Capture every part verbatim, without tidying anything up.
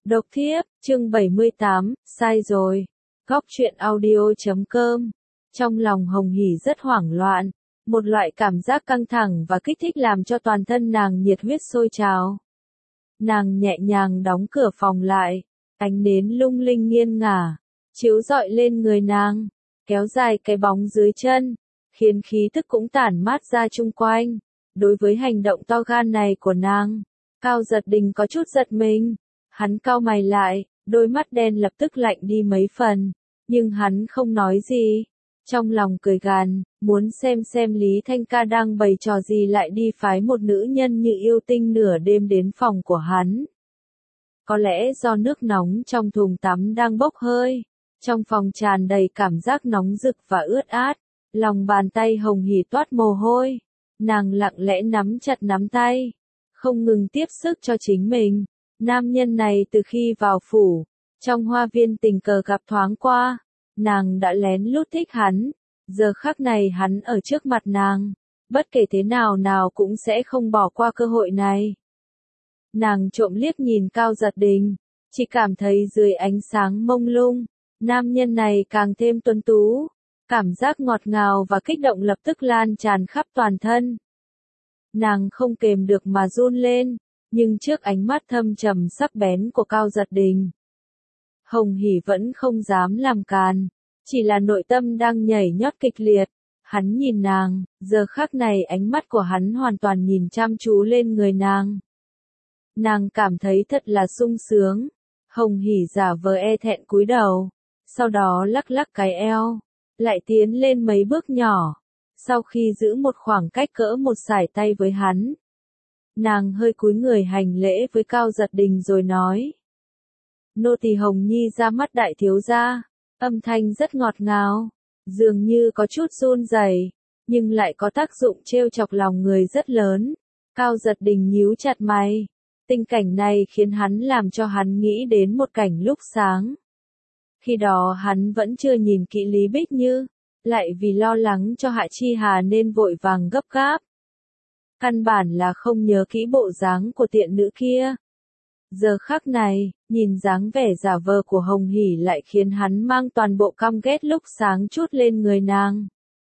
Độc thiếp, chương bảy mươi tám, sai rồi. Góc truyện audio chấm com. Trong lòng Hồng Hỷ rất hoảng loạn, một loại cảm giác căng thẳng và kích thích làm cho toàn thân nàng nhiệt huyết sôi trào. Nàng nhẹ nhàng đóng cửa phòng lại, ánh nến lung linh nghiêng ngả, chiếu rọi lên người nàng, kéo dài cái bóng dưới chân, khiến khí tức cũng tản mát ra chung quanh. Đối với hành động to gan này của nàng, Cao Giật Đình có chút giật mình. Hắn cau mày lại, đôi mắt đen lập tức lạnh đi mấy phần, nhưng hắn không nói gì. Trong lòng cười gằn, muốn xem xem Lý Thanh Ca đang bày trò gì lại đi phái một nữ nhân như yêu tinh nửa đêm đến phòng của hắn. Có lẽ do nước nóng trong thùng tắm đang bốc hơi, trong phòng tràn đầy cảm giác nóng rực và ướt át, lòng bàn tay Hồng Hỷ toát mồ hôi, nàng lặng lẽ nắm chặt nắm tay, không ngừng tiếp sức cho chính mình. Nam nhân này từ khi vào phủ, trong hoa viên tình cờ gặp thoáng qua, nàng đã lén lút thích hắn, giờ khắc này hắn ở trước mặt nàng, bất kể thế nào nào cũng sẽ không bỏ qua cơ hội này. Nàng trộm liếc nhìn Cao Giật Đình, chỉ cảm thấy dưới ánh sáng mông lung, nam nhân này càng thêm tuấn tú, cảm giác ngọt ngào và kích động lập tức lan tràn khắp toàn thân. Nàng không kềm được mà run lên. Nhưng trước ánh mắt thâm trầm sắc bén của Cao Giật Đình, Hồng Hỷ vẫn không dám làm càn, chỉ là nội tâm đang nhảy nhót kịch liệt. Hắn nhìn nàng, giờ khắc này ánh mắt của hắn hoàn toàn nhìn chăm chú lên người nàng. Nàng cảm thấy thật là sung sướng. Hồng Hỷ giả vờ e thẹn cúi đầu, sau đó lắc lắc cái eo, lại tiến lên mấy bước nhỏ. Sau khi giữ một khoảng cách cỡ một sải tay với hắn, nàng hơi cúi người hành lễ với Cao Giật Đình rồi nói. Nô tỳ Hồng Nhi ra mắt đại thiếu gia, âm thanh rất ngọt ngào, dường như có chút run rẩy, nhưng lại có tác dụng trêu chọc lòng người rất lớn. Cao Giật Đình nhíu chặt mày, tình cảnh này khiến hắn làm cho hắn nghĩ đến một cảnh lúc sáng. Khi đó hắn vẫn chưa nhìn kỹ Lý Bích Như, lại vì lo lắng cho Hạ Chi Hà nên vội vàng gấp gáp. Căn bản là không nhớ kỹ bộ dáng của tiện nữ kia. Giờ khắc này, nhìn dáng vẻ giả vờ của Hồng Hỷ lại khiến hắn mang toàn bộ căm ghét lúc sáng chút lên người nàng.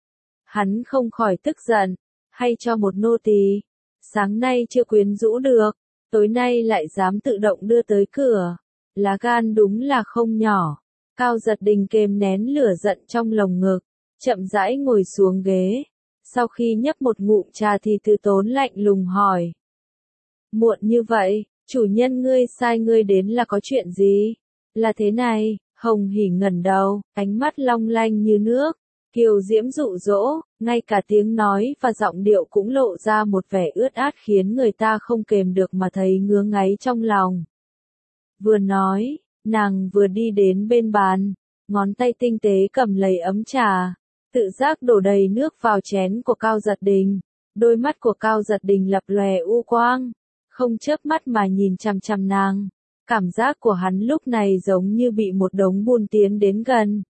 Hắn không khỏi tức giận, hay cho một nô tỳ, sáng nay chưa quyến rũ được, tối nay lại dám tự động đưa tới cửa, lá gan đúng là không nhỏ. Cao Giật Đình kềm nén lửa giận trong lồng ngực, chậm rãi ngồi xuống ghế. Sau khi nhấp một ngụm trà thì từ tốn lạnh lùng hỏi. Muộn như vậy, chủ nhân ngươi sai ngươi đến là có chuyện gì? Là thế này, Hồng Hỷ ngẩng đầu, ánh mắt long lanh như nước, kiều diễm dụ dỗ, ngay cả tiếng nói và giọng điệu cũng lộ ra một vẻ ướt át khiến người ta không kềm được mà thấy ngứa ngáy trong lòng. Vừa nói, nàng vừa đi đến bên bàn, ngón tay tinh tế cầm lấy ấm trà. Tự giác đổ đầy nước vào chén của Cao Giật Đình, đôi mắt của Cao Giật Đình lập lòe u quang, không chớp mắt mà nhìn chằm chằm nàng. Cảm giác của hắn lúc này giống như bị một đống bùn tiến đến gần.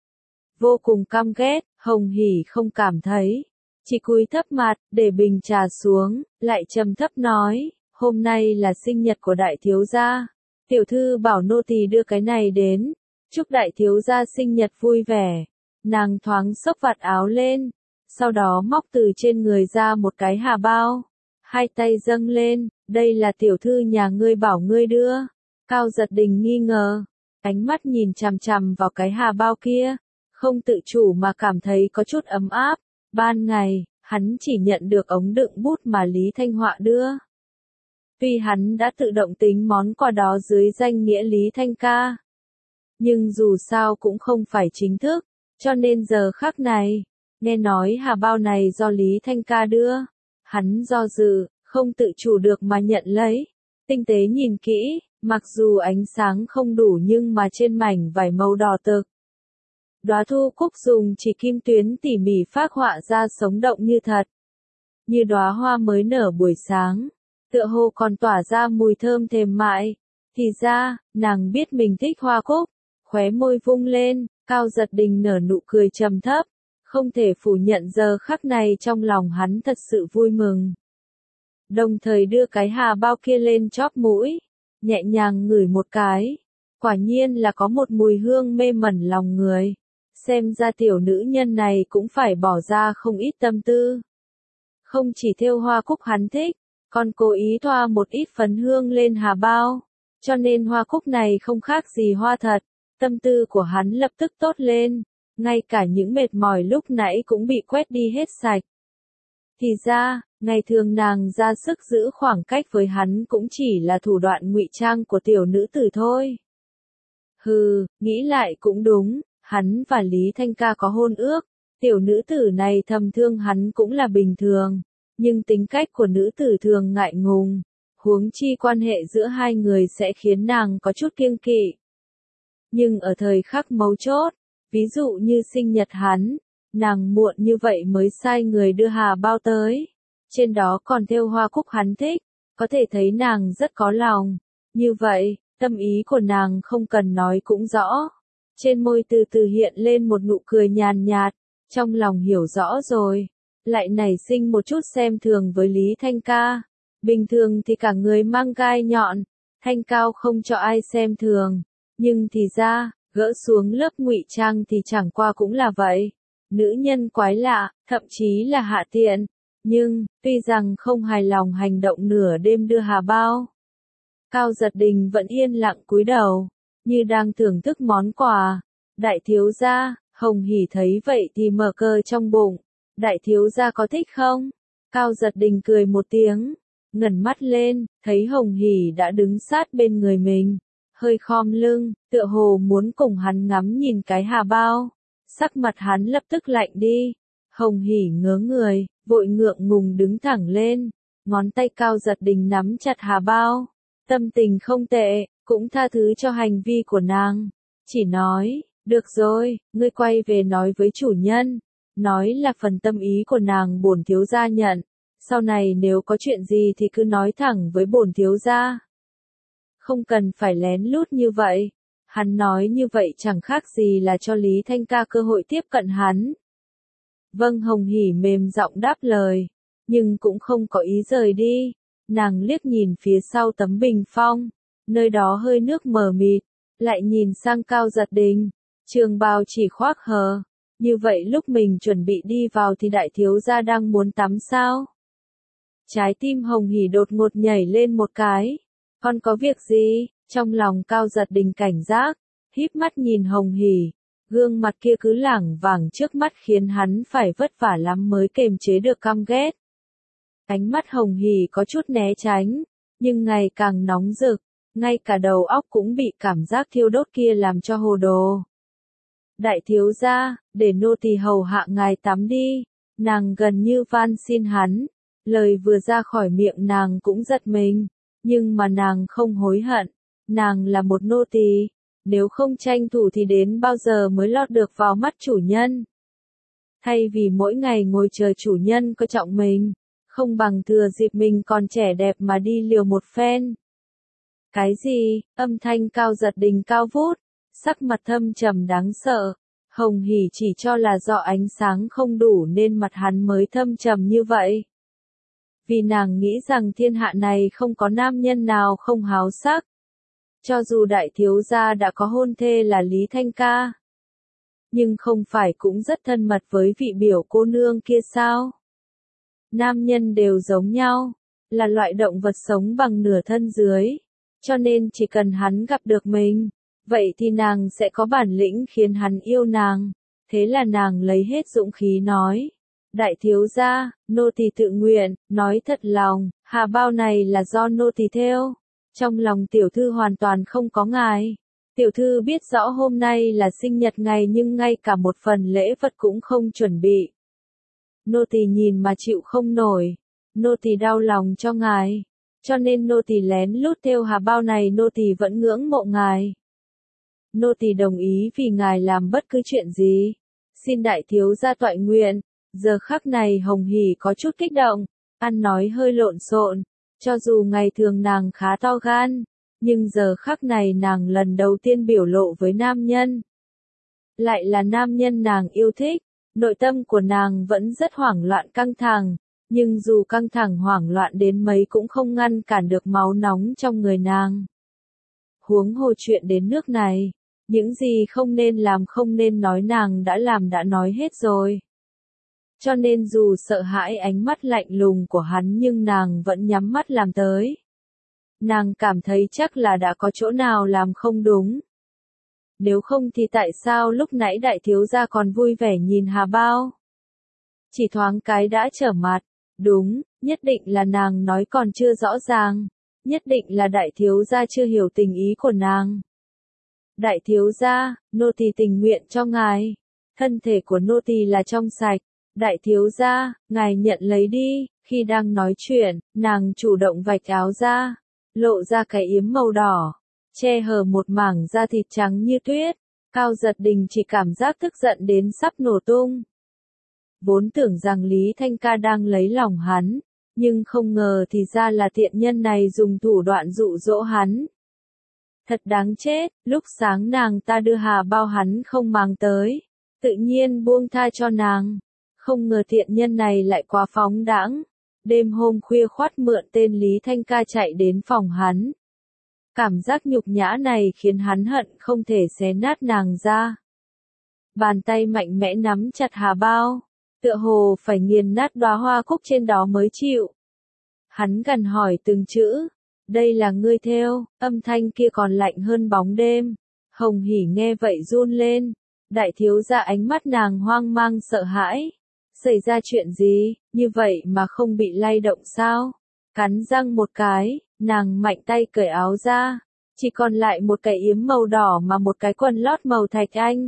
Vô cùng căm ghét, Hồng Hỷ không cảm thấy, chỉ cúi thấp mặt, để bình trà xuống, lại trầm thấp nói, hôm nay là sinh nhật của đại thiếu gia, tiểu thư bảo nô tỳ đưa cái này đến, chúc đại thiếu gia sinh nhật vui vẻ. Nàng thoáng xốc vạt áo lên, sau đó móc từ trên người ra một cái hà bao, hai tay dâng lên, đây là tiểu thư nhà ngươi bảo ngươi đưa. Cao Giật Đình nghi ngờ, ánh mắt nhìn chằm chằm vào cái hà bao kia, không tự chủ mà cảm thấy có chút ấm áp. Ban ngày, hắn chỉ nhận được ống đựng bút mà Lý Thanh Họa đưa. Tuy hắn đã tự động tính món quà đó dưới danh nghĩa Lý Thanh Ca, nhưng dù sao cũng không phải chính thức. Cho nên giờ khắc này, nghe nói hà bao này do Lý Thanh Ca đưa, hắn do dự, không tự chủ được mà nhận lấy. Tinh tế nhìn kỹ, mặc dù ánh sáng không đủ nhưng mà trên mảnh vải màu đỏ tực, đóa thu cúc dùng chỉ kim tuyến tỉ mỉ phác họa ra sống động như thật. Như đóa hoa mới nở buổi sáng, tựa hồ còn tỏa ra mùi thơm thềm mại. Thì ra, nàng biết mình thích hoa cúc, khóe môi vung lên. Cao Giật Đình nở nụ cười trầm thấp, không thể phủ nhận giờ khắc này trong lòng hắn thật sự vui mừng. Đồng thời đưa cái hà bao kia lên chóp mũi, nhẹ nhàng ngửi một cái. Quả nhiên là có một mùi hương mê mẩn lòng người. Xem ra tiểu nữ nhân này cũng phải bỏ ra không ít tâm tư. Không chỉ thêu hoa cúc hắn thích, còn cố ý thoa một ít phấn hương lên hà bao. Cho nên hoa cúc này không khác gì hoa thật. Tâm tư của hắn lập tức tốt lên. Ngay cả những mệt mỏi lúc nãy cũng bị quét đi hết sạch. Thì ra, ngày thường nàng ra sức giữ khoảng cách với hắn cũng chỉ là thủ đoạn ngụy trang của tiểu nữ tử thôi. Hừ, nghĩ lại cũng đúng, hắn và Lý Thanh Ca có hôn ước, tiểu nữ tử này thầm thương hắn cũng là bình thường, nhưng tính cách của nữ tử thường ngại ngùng, huống chi quan hệ giữa hai người sẽ khiến nàng có chút kiêng kỵ. Nhưng ở thời khắc mấu chốt, ví dụ như sinh nhật hắn, nàng muộn như vậy mới sai người đưa hà bao tới, trên đó còn thêu hoa cúc hắn thích, có thể thấy nàng rất có lòng. Như vậy, tâm ý của nàng không cần nói cũng rõ. Trên môi từ từ hiện lên một nụ cười nhàn nhạt, trong lòng hiểu rõ rồi, lại nảy sinh một chút xem thường với Lý Thanh Ca. Bình thường thì cả người mang gai nhọn, thanh cao không cho ai xem thường, nhưng thì ra, gỡ xuống lớp ngụy trang thì chẳng qua cũng là vậy. Nữ nhân quái lạ, thậm chí là hạ tiện, nhưng, tuy rằng không hài lòng hành động nửa đêm đưa hà bao, Cao Giật Đình vẫn yên lặng cúi đầu, như đang thưởng thức món quà. Đại thiếu gia, Hồng Hỉ thấy vậy thì mở cờ trong bụng. Đại thiếu gia có thích không? Cao Giật Đình cười một tiếng, ngẩng mắt lên, thấy Hồng Hỉ đã đứng sát bên người mình, hơi khom lưng, tựa hồ muốn cùng hắn ngắm nhìn cái hà bao. Sắc mặt hắn lập tức lạnh đi. Hồng Hỉ ngớ người, vội ngượng ngùng đứng thẳng lên, ngón tay Cao Giật Đình nắm chặt hà bao. Tâm tình không tệ, cũng tha thứ cho hành vi của nàng. Chỉ nói, được rồi, ngươi quay về nói với chủ nhân. Nói là phần tâm ý của nàng bổn thiếu gia nhận. Sau này nếu có chuyện gì thì cứ nói thẳng với bổn thiếu gia. Không cần phải lén lút như vậy. Hắn nói như vậy chẳng khác gì là cho Lý Thanh Ca cơ hội tiếp cận hắn. Vâng, Hồng Hỉ mềm giọng đáp lời, nhưng cũng không có ý rời đi. Nàng liếc nhìn phía sau tấm bình phong, nơi đó hơi nước mờ mịt, lại nhìn sang Cao Giật Đình, trường bào chỉ khoác hờ. Như vậy lúc mình chuẩn bị đi vào thì đại thiếu gia đang muốn tắm sao? Trái tim Hồng Hỉ đột ngột nhảy lên một cái. Con có việc gì? Trong lòng Cao Giật Đình cảnh giác, híp mắt nhìn Hồng Hỉ, gương mặt kia cứ lảng vảng trước mắt khiến hắn phải vất vả lắm mới kềm chế được căm ghét. Ánh mắt Hồng Hỉ có chút né tránh, nhưng ngày càng nóng rực, ngay cả đầu óc cũng bị cảm giác thiêu đốt kia làm cho hồ đồ. Đại thiếu gia, để nô tỳ hầu hạ ngài tắm đi. Nàng gần như van xin hắn, lời vừa ra khỏi miệng nàng cũng giật mình, nhưng mà nàng không hối hận. Nàng là một nô tỳ, nếu không tranh thủ thì đến bao giờ mới lọt được vào mắt chủ nhân. Thay vì mỗi ngày ngồi chờ chủ nhân coi trọng mình, không bằng thừa dịp mình còn trẻ đẹp mà đi liều một phen. Cái gì? Âm thanh Cao Giật Đình cao vút, sắc mặt thâm trầm đáng sợ. Hồng Hỉ chỉ cho là do ánh sáng không đủ nên mặt hắn mới thâm trầm như vậy. Vì nàng nghĩ rằng thiên hạ này không có nam nhân nào không háo sắc. Cho dù đại thiếu gia đã có hôn thê là Lý Thanh Ca, nhưng không phải cũng rất thân mật với vị biểu cô nương kia sao? Nam nhân đều giống nhau, là loại động vật sống bằng nửa thân dưới, cho nên chỉ cần hắn gặp được mình, vậy thì nàng sẽ có bản lĩnh khiến hắn yêu nàng. Thế là nàng lấy hết dũng khí nói, đại thiếu gia, nô tỳ tự nguyện, nói thật lòng, hà bao này là do nô tỳ thêu. Trong lòng tiểu thư hoàn toàn không có ngài. Tiểu thư biết rõ hôm nay là sinh nhật ngài nhưng ngay cả một phần lễ vật cũng không chuẩn bị. Nô tỳ nhìn mà chịu không nổi. Nô tỳ đau lòng cho ngài. Cho nên nô tỳ lén lút thêu hà bao này, nô tỳ vẫn ngưỡng mộ ngài. Nô tỳ đồng ý vì ngài làm bất cứ chuyện gì. Xin đại thiếu gia toại nguyện. Giờ khắc này Hồng Hỉ có chút kích động, ăn nói hơi lộn xộn. Cho dù ngày thường nàng khá to gan, nhưng giờ khắc này nàng lần đầu tiên biểu lộ với nam nhân. Lại là nam nhân nàng yêu thích, nội tâm của nàng vẫn rất hoảng loạn căng thẳng, nhưng dù căng thẳng hoảng loạn đến mấy cũng không ngăn cản được máu nóng trong người nàng. Huống hồ chuyện đến nước này, những gì không nên làm không nên nói nàng đã làm đã nói hết rồi. Cho nên dù sợ hãi ánh mắt lạnh lùng của hắn nhưng nàng vẫn nhắm mắt làm tới. Nàng cảm thấy chắc là đã có chỗ nào làm không đúng. Nếu không thì tại sao lúc nãy đại thiếu gia còn vui vẻ nhìn Hà Bao? Chỉ thoáng cái đã trở mặt. Đúng, nhất định là nàng nói còn chưa rõ ràng. Nhất định là đại thiếu gia chưa hiểu tình ý của nàng. Đại thiếu gia, nô tỳ tình nguyện cho ngài. Thân thể của nô tỳ là trong sạch. Đại thiếu gia, ngài nhận lấy đi. Khi đang nói chuyện, nàng chủ động vạch áo ra, lộ ra cái yếm màu đỏ, che hở một mảng da thịt trắng như tuyết. Cao Giật Đình chỉ cảm giác tức giận đến sắp nổ tung. Vốn tưởng rằng Lý Thanh Ca đang lấy lòng hắn, nhưng không ngờ thì ra là tiện nhân này dùng thủ đoạn dụ dỗ hắn. Thật đáng chết, lúc sáng nàng ta đưa Hà Bao hắn không mang tới, tự nhiên buông tha cho nàng. Không ngờ tiện nhân này lại quá phóng đãng. Đêm hôm khuya khoắt mượn tên Lý Thanh Ca chạy đến phòng hắn. Cảm giác nhục nhã này khiến hắn hận không thể xé nát nàng ra. Bàn tay mạnh mẽ nắm chặt Hà Bao, tựa hồ phải nghiền nát đóa hoa cúc trên đó mới chịu. Hắn gần hỏi từng chữ, đây là ngươi thêu, âm thanh kia còn lạnh hơn bóng đêm. Hồng Hỉ nghe vậy run lên, đại thiếu gia ánh mắt nàng hoang mang sợ hãi. Xảy ra chuyện gì, như vậy mà không bị lay động sao? Cắn răng một cái, nàng mạnh tay cởi áo ra, chỉ còn lại một cái yếm màu đỏ mà một cái quần lót màu thạch anh.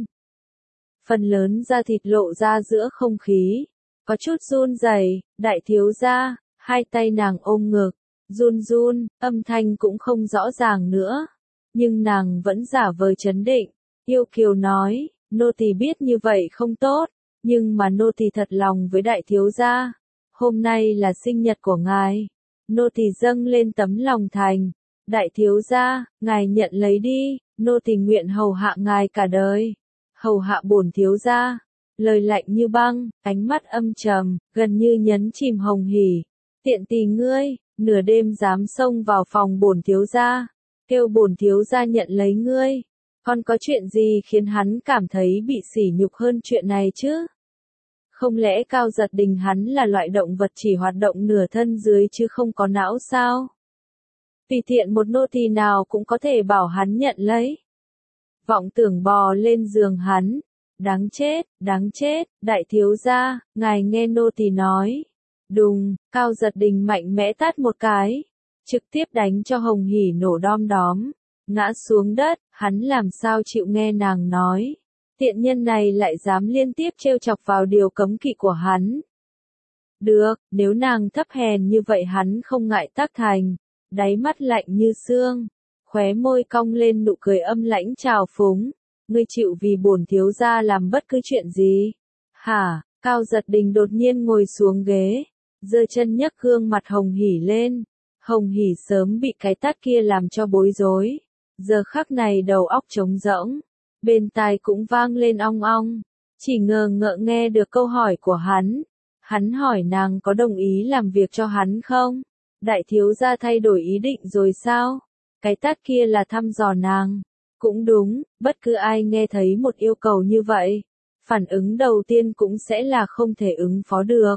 Phần lớn da thịt lộ ra giữa không khí, có chút run rẩy. Đại thiếu gia, hai tay nàng ôm ngực, run run, âm thanh cũng không rõ ràng nữa. Nhưng nàng vẫn giả vờ trấn định, yêu kiều nói, nô tỳ biết như vậy không tốt. Nhưng mà nô tỳ thật lòng với đại thiếu gia. Hôm nay là sinh nhật của ngài. Nô tỳ dâng lên tấm lòng thành. Đại thiếu gia, ngài nhận lấy đi. Nô tỳ nguyện hầu hạ ngài cả đời. Hầu hạ bổn thiếu gia. Lời lạnh như băng, ánh mắt âm trầm, gần như nhấn chìm Hồng Hỉ. Tiện tỳ ngươi, nửa đêm dám xông vào phòng bổn thiếu gia, kêu bổn thiếu gia nhận lấy ngươi. Còn có chuyện gì khiến hắn cảm thấy bị sỉ nhục hơn chuyện này chứ? Không lẽ Cao Giật Đình hắn là loại động vật chỉ hoạt động nửa thân dưới chứ không có não sao? Tùy tiện một nô tỳ nào cũng có thể bảo hắn nhận lấy. Vọng tưởng bò lên giường hắn. Đáng chết, đáng chết, đại thiếu gia, ngài nghe nô tỳ nói. Đùng, Cao Giật Đình mạnh mẽ tát một cái, trực tiếp đánh cho Hồng Hỉ nổ đom đóm, ngã xuống đất. Hắn làm sao chịu nghe nàng nói. Tiện nhân này lại dám liên tiếp trêu chọc vào điều cấm kỵ của hắn. Được, nếu nàng thấp hèn như vậy hắn không ngại tác thành. Đáy mắt lạnh như xương, khóe môi cong lên nụ cười âm lãnh trào phúng. Ngươi chịu vì bổn thiếu gia làm bất cứ chuyện gì? Hả? Cao Giật Đình đột nhiên ngồi xuống ghế, giơ chân nhấc gương mặt Hồng Hỉ lên. Hồng Hỉ sớm bị cái tát kia làm cho bối rối, giờ khắc này đầu óc trống rỗng, bên tai cũng vang lên ong ong, chỉ ngờ ngợ nghe được câu hỏi của hắn. Hắn hỏi nàng có đồng ý làm việc cho hắn không? Đại thiếu gia thay đổi ý định rồi sao? Cái tát kia là thăm dò nàng. Cũng đúng, bất cứ ai nghe thấy một yêu cầu như vậy, phản ứng đầu tiên cũng sẽ là không thể ứng phó được.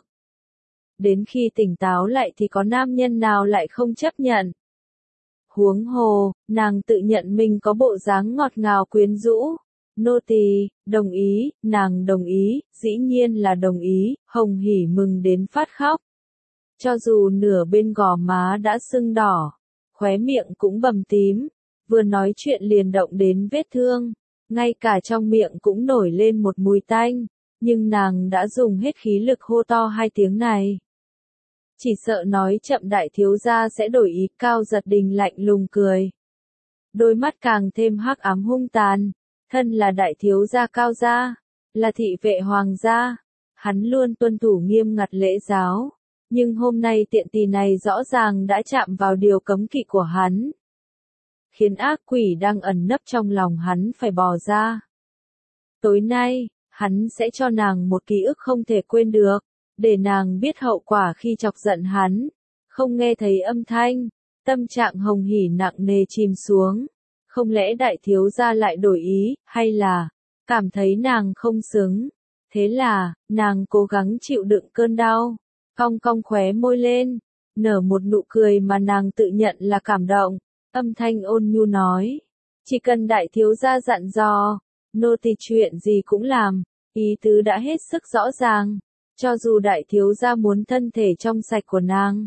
Đến khi tỉnh táo lại thì có nam nhân nào lại không chấp nhận. Huống hồ, nàng tự nhận mình có bộ dáng ngọt ngào quyến rũ. Nô tỳ, đồng ý, nàng đồng ý, dĩ nhiên là đồng ý. Hồng Hỉ mừng đến phát khóc. Cho dù nửa bên gò má đã sưng đỏ, khóe miệng cũng bầm tím, vừa nói chuyện liền động đến vết thương, ngay cả trong miệng cũng nổi lên một mùi tanh, nhưng nàng đã dùng hết khí lực hô to hai tiếng này. Chỉ sợ nói chậm đại thiếu gia sẽ đổi ý. Cao Giật Đình lạnh lùng cười, đôi mắt càng thêm hắc ám hung tàn. Thân là đại thiếu gia Cao gia, là thị vệ hoàng gia, hắn luôn tuân thủ nghiêm ngặt lễ giáo, nhưng hôm nay tiện tỳ này rõ ràng đã chạm vào điều cấm kỵ của hắn, khiến ác quỷ đang ẩn nấp trong lòng hắn phải bò ra. Tối nay, hắn sẽ cho nàng một ký ức không thể quên được, để nàng biết hậu quả khi chọc giận hắn. Không nghe thấy âm thanh, tâm trạng Hồng Hỉ nặng nề chìm xuống, Không lẽ đại thiếu gia lại đổi ý, hay là cảm thấy nàng không xứng? Thế là, nàng cố gắng chịu đựng cơn đau, cong cong khóe môi lên, nở một nụ cười mà nàng tự nhận là cảm động, âm thanh ôn nhu nói. Chỉ cần đại thiếu gia dặn dò, nô tỳ chuyện gì cũng làm, ý tứ đã hết sức rõ ràng, cho dù đại thiếu gia muốn thân thể trong sạch của nàng.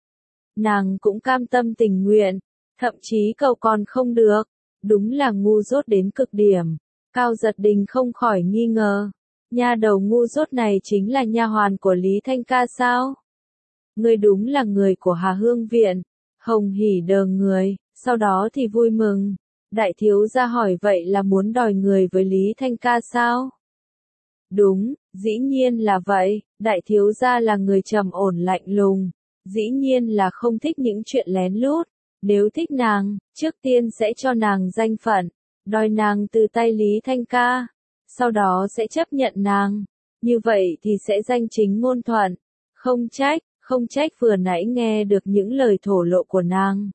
Nàng cũng cam tâm tình nguyện, thậm chí cầu còn không được, đúng là ngu dốt đến cực điểm. Cao Giật Đình không khỏi nghi ngờ, nha đầu ngu dốt này chính là nha hoàn của Lý Thanh Ca sao? Ngươi đúng là người của Hà Hương Viện. Hồng Hỉ đờ người, sau đó thì vui mừng. Đại thiếu gia hỏi vậy là muốn đòi người với Lý Thanh Ca sao? Đúng, dĩ nhiên là vậy, đại thiếu gia là người trầm ổn lạnh lùng, dĩ nhiên là không thích những chuyện lén lút, nếu thích nàng, trước tiên sẽ cho nàng danh phận, đòi nàng từ tay Lý Thanh Ca, sau đó sẽ chấp nhận nàng, như vậy thì sẽ danh chính ngôn thuận, không trách, không trách vừa nãy nghe được những lời thổ lộ của nàng.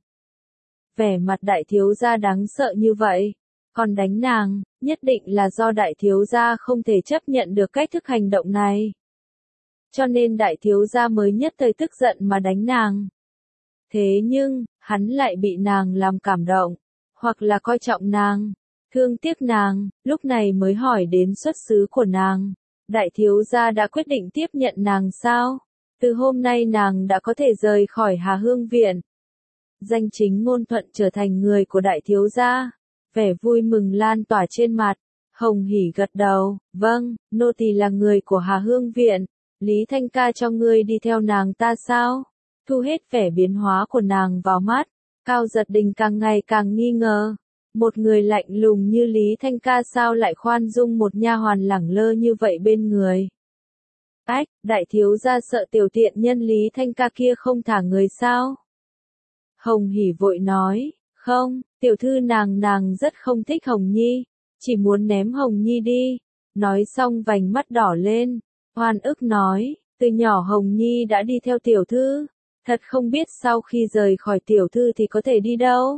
Vẻ mặt đại thiếu gia đáng sợ như vậy, còn đánh nàng, nhất định là do đại thiếu gia không thể chấp nhận được cách thức hành động này. Cho nên đại thiếu gia mới nhất thời tức giận mà đánh nàng. Thế nhưng, hắn lại bị nàng làm cảm động, hoặc là coi trọng nàng, thương tiếc nàng, lúc này mới hỏi đến xuất xứ của nàng. Đại thiếu gia đã quyết định tiếp nhận nàng sao? Từ hôm nay nàng đã có thể rời khỏi Hà Hương Viện. Danh chính ngôn thuận trở thành người của đại thiếu gia. Vẻ vui mừng lan tỏa trên mặt. Hồng Hỉ gật đầu, vâng, nô tỳ là người của Hà Hương Viện. Lý Thanh Ca cho ngươi đi theo nàng ta sao? Thu hết vẻ biến hóa của nàng vào mắt. Cao Giật Đình càng ngày càng nghi ngờ. Một người lạnh lùng như Lý Thanh Ca sao lại khoan dung một nha hoàn lẳng lơ như vậy bên người? Ách, đại thiếu gia sợ tiểu tiện nhân Lý Thanh Ca kia không thả người sao? Hồng Hỉ vội nói, không, tiểu thư nàng nàng rất không thích Hồng Nhi, chỉ muốn ném Hồng Nhi đi. Nói xong vành mắt đỏ lên, oan ức nói, từ nhỏ Hồng Nhi đã đi theo tiểu thư, thật không biết sau khi rời khỏi tiểu thư thì có thể đi đâu.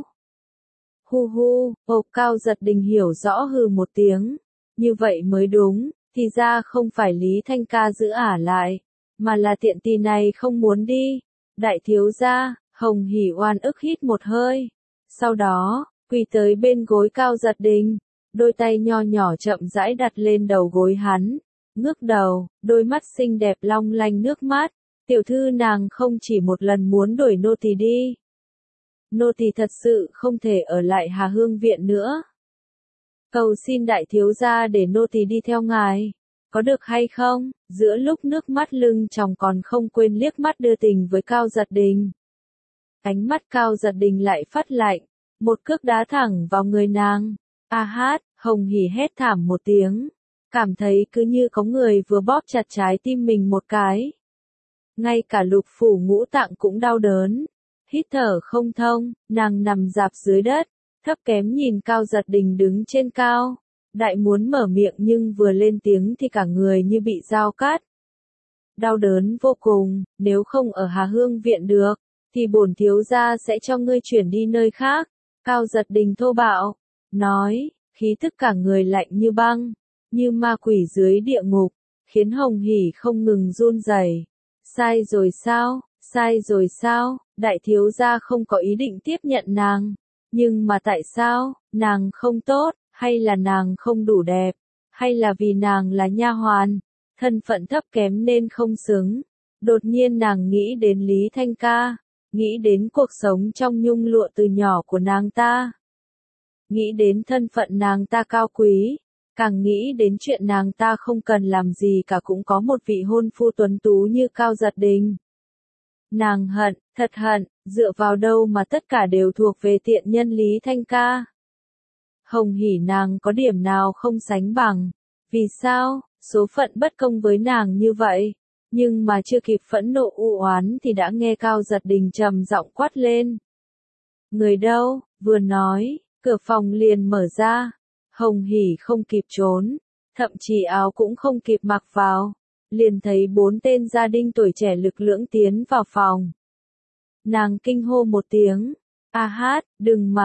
Hu hu, Ồ Cao Giật Đình hiểu rõ hừ một tiếng, như vậy mới đúng, thì ra không phải Lý Thanh Ca giữ ả lại, mà là tiện tỳ này không muốn đi. Đại thiếu gia, Hồng Hỉ oan ức hít một hơi, sau đó, quỳ tới bên gối Cao Giật Đình, đôi tay nho nhỏ chậm rãi đặt lên đầu gối hắn, ngước đầu, đôi mắt xinh đẹp long lanh nước mắt, tiểu thư nàng không chỉ một lần muốn đuổi nô tỳ đi. Nô tỳ thật sự không thể ở lại Hà Hương Viện nữa. Cầu xin đại thiếu gia để nô tỳ đi theo ngài, có được hay không? Giữa lúc nước mắt lưng tròng còn không quên liếc mắt đưa tình với Cao Giật Đình. Ánh mắt Cao Giật Đình lại phát lạnh, một cước đá thẳng vào người nàng. A hát, Hồng Hỉ hét thảm một tiếng, cảm thấy cứ như có người vừa bóp chặt trái tim mình một cái. Ngay cả lục phủ ngũ tạng cũng đau đớn, hít thở không thông, nàng nằm rạp dưới đất, thấp kém nhìn Cao Giật Đình đứng trên cao. Đại muốn mở miệng nhưng vừa lên tiếng thì cả người như bị dao cắt. Đau đớn vô cùng, nếu không ở Hà Hương Viện được, thì bổn thiếu gia sẽ cho ngươi chuyển đi nơi khác. Cao Giật Đình thô bạo, nói, khí tức cả người lạnh như băng, như ma quỷ dưới địa ngục, khiến Hồng Hỉ không ngừng run rẩy. Sai rồi sao, sai rồi sao, đại thiếu gia không có ý định tiếp nhận nàng, nhưng mà tại sao, nàng không tốt, hay là nàng không đủ đẹp, hay là vì nàng là nha hoàn, thân phận thấp kém nên không xứng. Đột nhiên nàng nghĩ đến Lý Thanh Ca, nghĩ đến cuộc sống trong nhung lụa từ nhỏ của nàng ta, nghĩ đến thân phận nàng ta cao quý, càng nghĩ đến chuyện nàng ta không cần làm gì cả cũng có một vị hôn phu tuấn tú như Cao Giật Đình. Nàng hận, thật hận, dựa vào đâu mà tất cả đều thuộc về tiện nhân Lý Thanh Ca. Hồng Hỉ nàng có điểm nào không sánh bằng, vì sao, số phận bất công với nàng như vậy, nhưng mà chưa kịp phẫn nộ u oán thì đã nghe Cao Giật Đình trầm giọng quát lên. Người đâu, vừa nói, cửa phòng liền mở ra, Hồng Hỉ không kịp trốn, thậm chí áo cũng không kịp mặc vào, liền thấy bốn tên gia đình tuổi trẻ lực lưỡng tiến vào phòng. Nàng kinh hô một tiếng, a hát, đừng mà,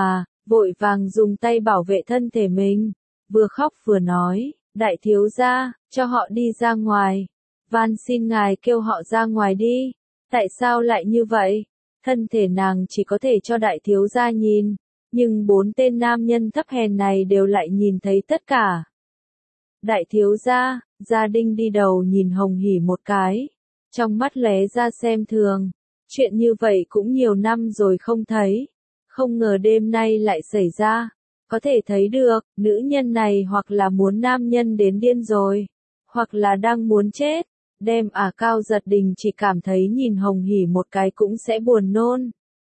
vội vàng dùng tay bảo vệ thân thể mình, vừa khóc vừa nói, đại thiếu gia, cho họ đi ra ngoài, van xin ngài kêu họ ra ngoài đi, tại sao lại như vậy? Thân thể nàng chỉ có thể cho đại thiếu gia nhìn, nhưng bốn tên nam nhân thấp hèn này đều lại nhìn thấy tất cả. Đại thiếu gia, Gia Đinh đi đầu nhìn Hồng Hỉ một cái, trong mắt lóe ra xem thường, chuyện như vậy cũng nhiều năm rồi không thấy, không ngờ đêm nay lại xảy ra, có thể thấy được, nữ nhân này hoặc là muốn nam nhân đến điên rồi, hoặc là đang muốn chết, đem à Cao Giật Đình chỉ cảm thấy nhìn Hồng Hỉ một cái cũng sẽ buồn nôn.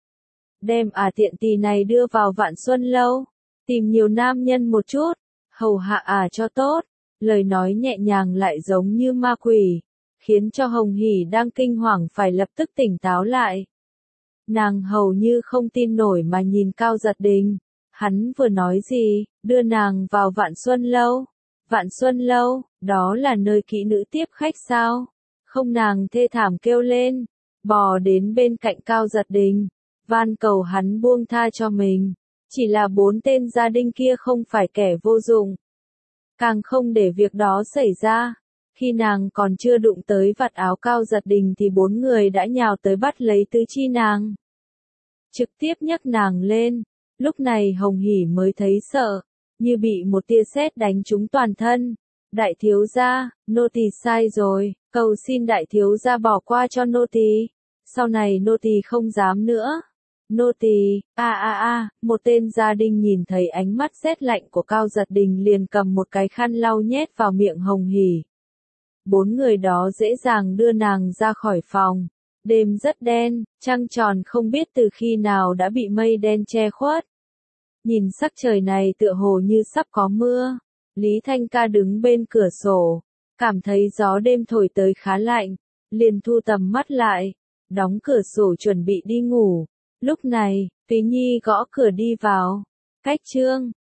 Đem à tiện tỳ này đưa vào Vạn Xuân Lâu, tìm nhiều nam nhân một chút, hầu hạ à cho tốt, lời nói nhẹ nhàng lại giống như ma quỷ, khiến cho Hồng Hỉ đang kinh hoàng phải lập tức tỉnh táo lại. Nàng hầu như không tin nổi mà nhìn Cao Giật Đình, hắn vừa nói gì, đưa nàng vào Vạn Xuân Lâu. Vạn Xuân Lâu, đó là nơi kỹ nữ tiếp khách sao? Không, nàng thê thảm kêu lên, bò đến bên cạnh Cao Giật Đình, van cầu hắn buông tha cho mình. Chỉ là bốn tên gia đình kia không phải kẻ vô dụng, càng không để việc đó xảy ra. Khi nàng còn chưa đụng tới vạt áo Cao Giật Đình thì bốn người đã nhào tới bắt lấy tứ chi nàng, trực tiếp nhấc nàng lên. Lúc này Hồng Hỉ mới thấy sợ, như bị một tia sét đánh trúng toàn thân. Đại thiếu gia, nô tỳ sai rồi, cầu xin đại thiếu gia bỏ qua cho nô tỳ, sau này nô tỳ không dám nữa. Nô tỳ, a a a, một tên gia đình nhìn thấy ánh mắt sét lạnh của Cao Giật Đình liền cầm một cái khăn lau nhét vào miệng Hồng Hỉ. Bốn người đó dễ dàng đưa nàng ra khỏi phòng. Đêm rất đen, trăng tròn không biết từ khi nào đã bị mây đen che khuất. Nhìn sắc trời này tựa hồ như sắp có mưa. Lý Thanh Ca đứng bên cửa sổ, cảm thấy gió đêm thổi tới khá lạnh, liền thu tầm mắt lại, đóng cửa sổ chuẩn bị đi ngủ. Lúc này, Túy Nhi gõ cửa đi vào. Cách Trương,